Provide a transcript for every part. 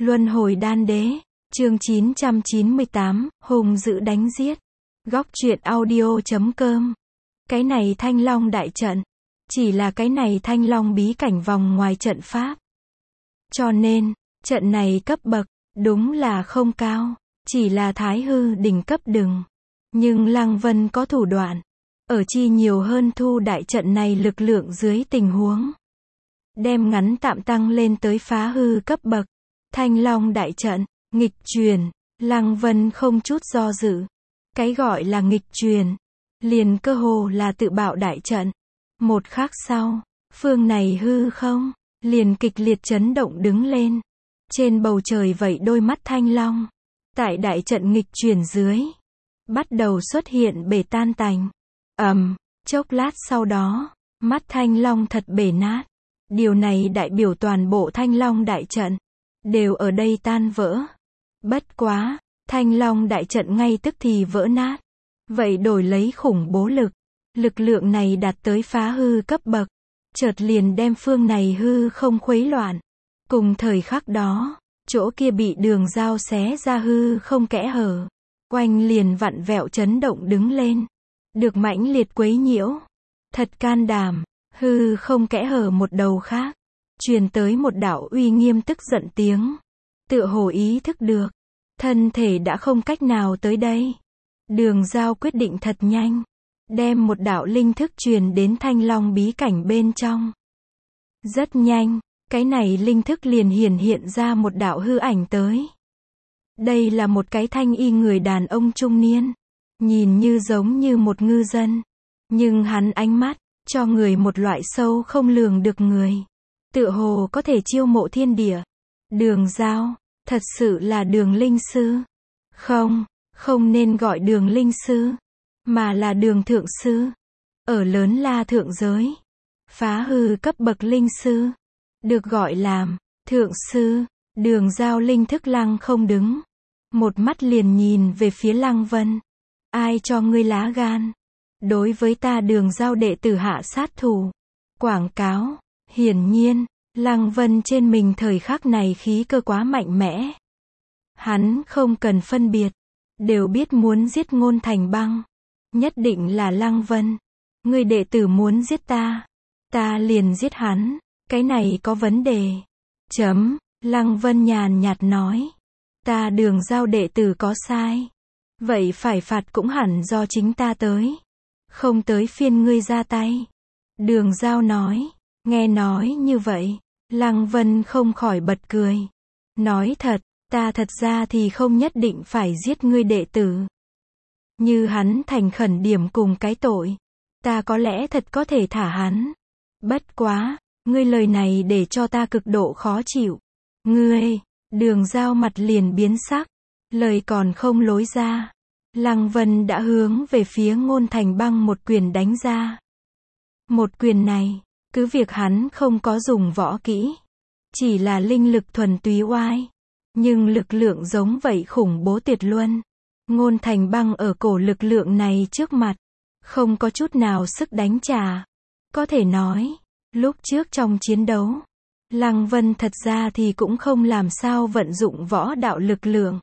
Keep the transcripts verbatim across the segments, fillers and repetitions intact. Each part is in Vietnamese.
Luân hồi đan đế, chương chín trăm chín mươi tám, hùng dữ đánh giết. Góc truyện audio chấm com. Cái này Thanh Long đại trận, chỉ là cái này Thanh Long bí cảnh vòng ngoài trận pháp. Cho nên, trận này cấp bậc, đúng là không cao, chỉ là Thái Hư đỉnh cấp đừng. Nhưng Lăng Vân có thủ đoạn, ở chi nhiều hơn thu đại trận này lực lượng dưới tình huống. Đem ngắn tạm tăng lên tới phá hư cấp bậc. Thanh Long đại trận, nghịch truyền, Lăng Vân không chút do dự. Cái gọi là nghịch truyền, liền cơ hồ là tự bạo đại trận. Một khắc sau, phương này hư không, liền kịch liệt chấn động đứng lên. Trên bầu trời vậy đôi mắt Thanh Long, tại đại trận nghịch truyền dưới, bắt đầu xuất hiện bể tan tành. Ầm, chốc lát sau đó, mắt Thanh Long thật bể nát. Điều này đại biểu toàn bộ Thanh Long đại trận đều ở đây tan vỡ. Bất quá, Thanh Long đại trận ngay tức thì vỡ nát. Vậy đổi lấy khủng bố lực. Lực lượng này đạt tới phá hư cấp bậc. Chợt liền đem phương này hư không khuấy loạn. Cùng thời khắc đó, chỗ kia bị đường dao xé ra hư không kẽ hở. Oanh liền vặn vẹo chấn động đứng lên. Được mãnh liệt quấy nhiễu. Thật can đảm. Hư không kẽ hở một đầu khác. Truyền tới một đạo uy nghiêm tức giận tiếng. Tựa hồ ý thức được. Thân thể đã không cách nào tới đây. Đường dao quyết định thật nhanh. Đem một đạo linh thức truyền đến Thanh Long bí cảnh bên trong. Rất nhanh, cái này linh thức liền hiển hiện ra một đạo hư ảnh tới. Đây là một cái thanh y người đàn ông trung niên. Nhìn như giống như một ngư dân. Nhưng hắn ánh mắt, cho người một loại sâu không lường được người. Tựa hồ có thể chiêu mộ thiên địa. Đường dao, thật sự là đường linh sư. Không, không nên gọi đường linh sư, mà là đường thượng sư. Ở lớn la thượng giới, phá hư cấp bậc linh sư, được gọi làm thượng sư. Đường dao linh thức lăng không đứng. Một mắt liền nhìn về phía Lăng Vân. Ai cho ngươi lá gan? Đối với ta đường dao đệ tử hạ sát thủ. Quảng cáo. Hiển nhiên, Lăng Vân trên mình thời khắc này khí cơ quá mạnh mẽ. Hắn không cần phân biệt. Đều biết muốn giết Ngôn Thành Băng. Nhất định là Lăng Vân. Ngươi đệ tử muốn giết ta. Ta liền giết hắn. Cái này có vấn đề. Chấm. Lăng Vân nhàn nhạt nói. Ta đường dao đệ tử có sai. Vậy phải phạt cũng hẳn do chính ta tới. Không tới phiên ngươi ra tay. Đường dao nói. Nghe nói như vậy, Lăng Vân không khỏi bật cười. Nói thật, ta thật ra thì không nhất định phải giết ngươi đệ tử. Như hắn thành khẩn điểm cùng cái tội, ta có lẽ thật có thể thả hắn. Bất quá, ngươi lời này để cho ta cực độ khó chịu. Ngươi, đường dao mặt liền biến sắc. Lời còn không lối ra. Lăng Vân đã hướng về phía Ngôn Thành Băng một quyền đánh ra. Một quyền này, cứ việc hắn không có dùng võ kỹ, chỉ là linh lực thuần túy oai, nhưng lực lượng giống vậy khủng bố tuyệt luân. Ngôn Thành Băng ở cổ lực lượng này trước mặt, không có chút nào sức đánh trả. Có thể nói, lúc trước trong chiến đấu, Lăng Vân thật ra thì cũng không làm sao vận dụng võ đạo lực lượng.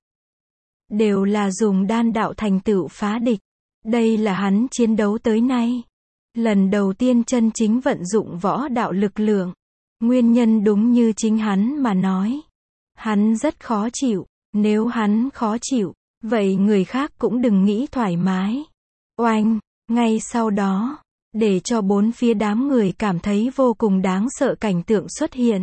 Đều là dùng đan đạo thành tựu phá địch. Đây là hắn chiến đấu tới nay. Lần đầu tiên chân chính vận dụng võ đạo lực lượng. Nguyên nhân đúng như chính hắn mà nói. Hắn rất khó chịu. Nếu hắn khó chịu, vậy người khác cũng đừng nghĩ thoải mái. Oanh, ngay sau đó, để cho bốn phía đám người cảm thấy vô cùng đáng sợ cảnh tượng xuất hiện.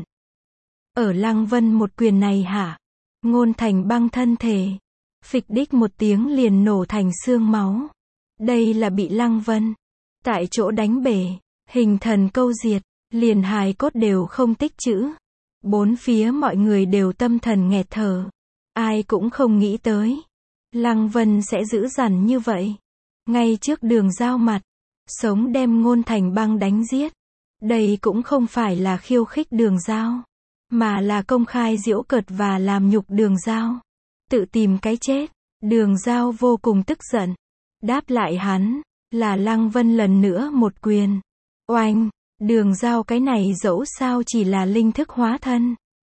Ở Lăng Vân một quyền này hả? Ngôn Thành Băng thân thể. Phịch đích một tiếng liền nổ thành xương máu. Đây là bị Lăng Vân tại chỗ đánh bể, hình thần câu diệt, liền hài cốt đều không tích trữ. Bốn phía mọi người đều tâm thần nghẹt thở. Ai cũng không nghĩ tới. Lăng Vân sẽ dữ dằn như vậy. Ngay trước đường dao mặt. Sống đem Ngôn Thành Băng đánh giết. Đây cũng không phải là khiêu khích đường dao. Mà là công khai giễu cợt và làm nhục đường dao. Tự tìm cái chết. Đường dao vô cùng tức giận. Đáp lại hắn. Là Lăng Vân lần nữa một quyền. Oanh, đường dao cái này dẫu sao chỉ là linh thức hóa thân.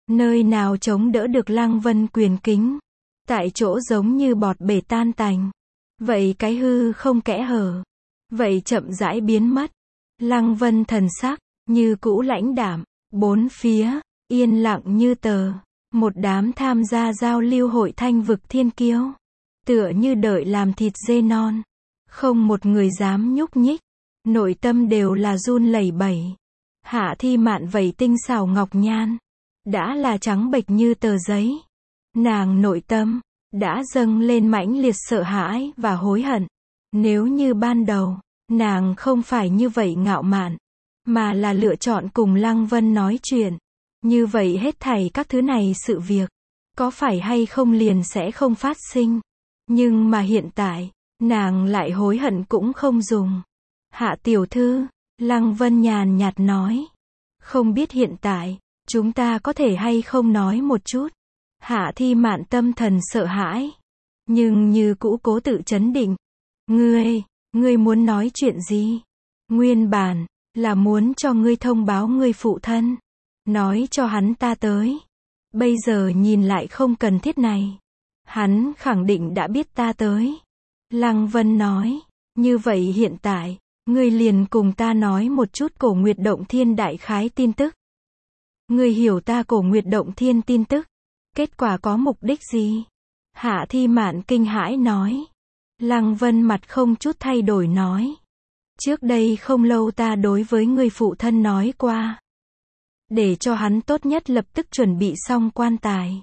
Nơi nào chống đỡ được Lăng Vân quyền kính. Tại chỗ giống như bọt bể tan tành. Vậy cái hư không kẽ hở. Vậy chậm rãi biến mất. Lăng Vân thần sắc, như cũ lãnh đạm. Bốn phía, yên lặng như tờ. Một đám tham gia giao lưu hội thanh vực thiên kiêu. Tựa như đợi làm thịt dê non. Không một người dám nhúc nhích. Nội tâm đều là run lẩy bẩy. Hạ Thi Mạn vẩy tinh xảo ngọc nhan. Đã là trắng bệch như tờ giấy. Nàng nội tâm, đã dâng lên mãnh liệt sợ hãi và hối hận. Nếu như ban đầu, nàng không phải như vậy ngạo mạn, mà là lựa chọn cùng Lăng Vân nói chuyện. Như vậy hết thảy các thứ này sự việc, có phải hay không liền sẽ không phát sinh. Nhưng mà hiện tại, nàng lại hối hận cũng không dùng. Hạ tiểu thư, Lăng Vân nhàn nhạt nói. Không biết hiện tại, chúng ta có thể hay không nói một chút. Hạ Thi Mạn tâm thần sợ hãi. Nhưng như cũ cố tự trấn định. Ngươi, ngươi muốn nói chuyện gì? Nguyên bản, là muốn cho ngươi thông báo ngươi phụ thân. Nói cho hắn ta tới. Bây giờ nhìn lại không cần thiết này. Hắn khẳng định đã biết ta tới. Lăng Vân nói. Như vậy hiện tại, ngươi liền cùng ta nói một chút Cổ Nguyệt Động Thiên đại khái tin tức. Ngươi hiểu ta Cổ Nguyệt Động Thiên tin tức. Kết quả có mục đích gì? Hạ Thi Mạn kinh hãi nói. Lăng Vân mặt không chút thay đổi nói. Trước đây không lâu ta đối với người phụ thân nói qua. Để cho hắn tốt nhất lập tức chuẩn bị xong quan tài.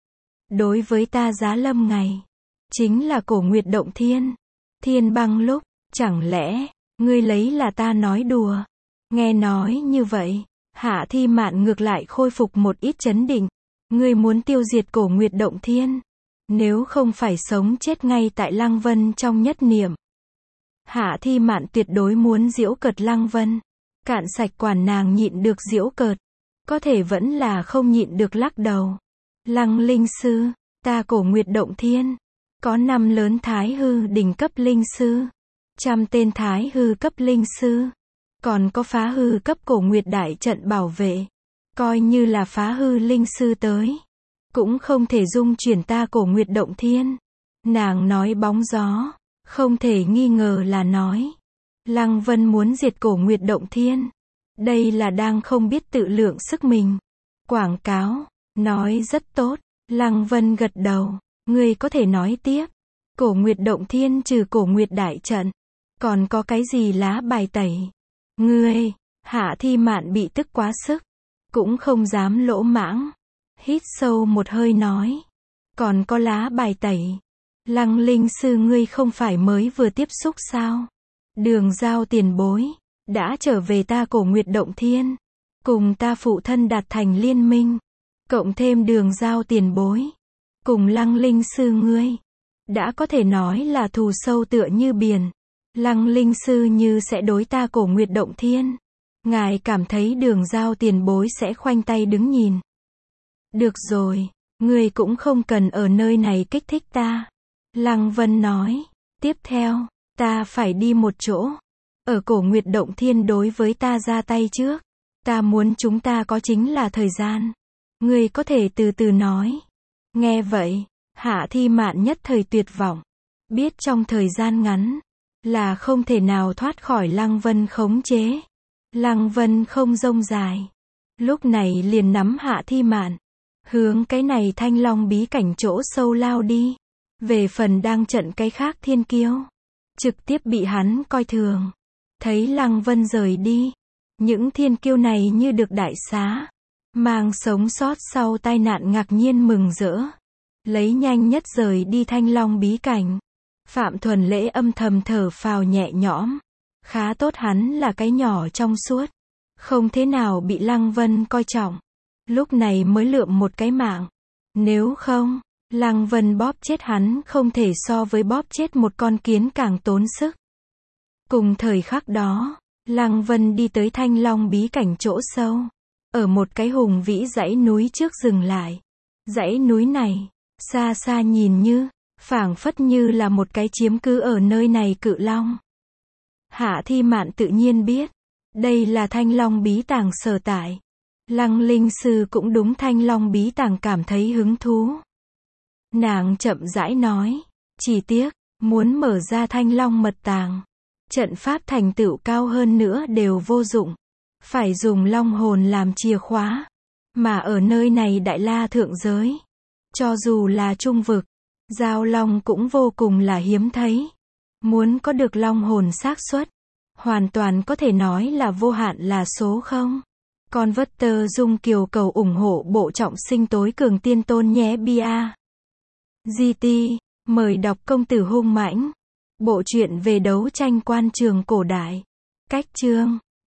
Đối với ta giá lâm ngày. Chính là Cổ Nguyệt Động Thiên. Thiên băng lúc, chẳng lẽ, ngươi lấy là ta nói đùa. Nghe nói như vậy, Hạ Thi Mạn ngược lại khôi phục một ít chấn định. Ngươi muốn tiêu diệt Cổ Nguyệt Động Thiên. Nếu không phải sống chết ngay tại Lăng Vân trong nhất niệm. Hạ Thi Mạn tuyệt đối muốn giễu cợt Lăng Vân. Cạn sạch quản nàng nhịn được giễu cợt. Có thể vẫn là không nhịn được lắc đầu. Lăng linh sư, ta Cổ Nguyệt Động Thiên. Có năm lớn thái hư đỉnh cấp linh sư. Trăm tên thái hư cấp linh sư. Còn có phá hư cấp Cổ Nguyệt đại trận bảo vệ. Coi như là phá hư linh sư tới. Cũng không thể dung chuyển ta Cổ Nguyệt Động Thiên. Nàng nói bóng gió. Không thể nghi ngờ là nói. Lăng Vân muốn diệt Cổ Nguyệt Động Thiên. Đây là đang không biết tự lượng sức mình. Quảng cáo. Nói rất tốt. Lăng Vân gật đầu. Ngươi có thể nói tiếp. Cổ Nguyệt Động Thiên trừ Cổ Nguyệt đại trận. Còn có cái gì lá bài tẩy? Ngươi. Hạ Thi Mạn bị tức quá sức. Cũng không dám lỗ mãng. Hít sâu một hơi nói. Còn có lá bài tẩy. Lăng linh sư ngươi không phải mới vừa tiếp xúc sao? Đường Giao tiền bối. Đã trở về ta Cổ Nguyệt Động Thiên. Cùng ta phụ thân đạt thành liên minh. Cộng thêm Đường Giao tiền bối. Cùng Lăng linh sư ngươi. Đã có thể nói là thù sâu tựa như biển. Lăng linh sư như sẽ đối ta Cổ Nguyệt Động Thiên. Ngài cảm thấy Đường Giao tiền bối sẽ khoanh tay đứng nhìn. Được rồi, ngươi cũng không cần ở nơi này kích thích ta. Lăng Vân nói. Tiếp theo, ta phải đi một chỗ. Ở Cổ Nguyệt Động Thiên đối với ta ra tay trước. Ta muốn chúng ta có chính là thời gian. Ngươi có thể từ từ nói. Nghe vậy, Hạ Thi Mạn nhất thời tuyệt vọng. Biết trong thời gian ngắn, là không thể nào thoát khỏi Lăng Vân khống chế. Lăng Vân không rông dài. Lúc này liền nắm Hạ Thi Mạn. Hướng cái này Thanh Long bí cảnh chỗ sâu lao đi. Về phần đang trận cái khác thiên kiêu. Trực tiếp bị hắn coi thường. Thấy Lăng Vân rời đi. Những thiên kiêu này như được đại xá. Mang sống sót sau tai nạn ngạc nhiên mừng rỡ. Lấy nhanh nhất rời đi Thanh Long bí cảnh. Phạm Thuần Lễ âm thầm thở phào nhẹ nhõm. Khá tốt hắn là cái nhỏ trong suốt. Không thế nào bị Lăng Vân coi trọng. Lúc này mới lượm một cái mạng. Nếu không, Lăng Vân bóp chết hắn không thể so với bóp chết một con kiến càng tốn sức. Cùng thời khắc đó, Lăng Vân đi tới Thanh Long bí cảnh chỗ sâu. Ở một cái hùng vĩ dãy núi trước dừng lại. Dãy núi này, xa xa nhìn như, phảng phất như là một cái chiếm cứ ở nơi này cự long. Hạ Thi Mạn tự nhiên biết, đây là Thanh Long bí tàng sở tại. Lăng Linh Sư cũng đúng Thanh Long bí tàng cảm thấy hứng thú. Nàng chậm rãi nói, chỉ tiếc, muốn mở ra Thanh Long mật tàng, trận pháp thành tựu cao hơn nữa đều vô dụng. Phải dùng long hồn làm chìa khóa. Mà ở nơi này Đại La thượng giới, cho dù là trung vực, giao long cũng vô cùng là hiếm thấy. Muốn có được long hồn xác suất, hoàn toàn có thể nói là vô hạn là số không. Con vất tơ dung kiều cầu ủng hộ bộ trọng sinh tối cường tiên tôn nhé bia. giê tê, mời đọc Công tử hung mãnh. Bộ truyện về đấu tranh quan trường cổ đại. Cách chương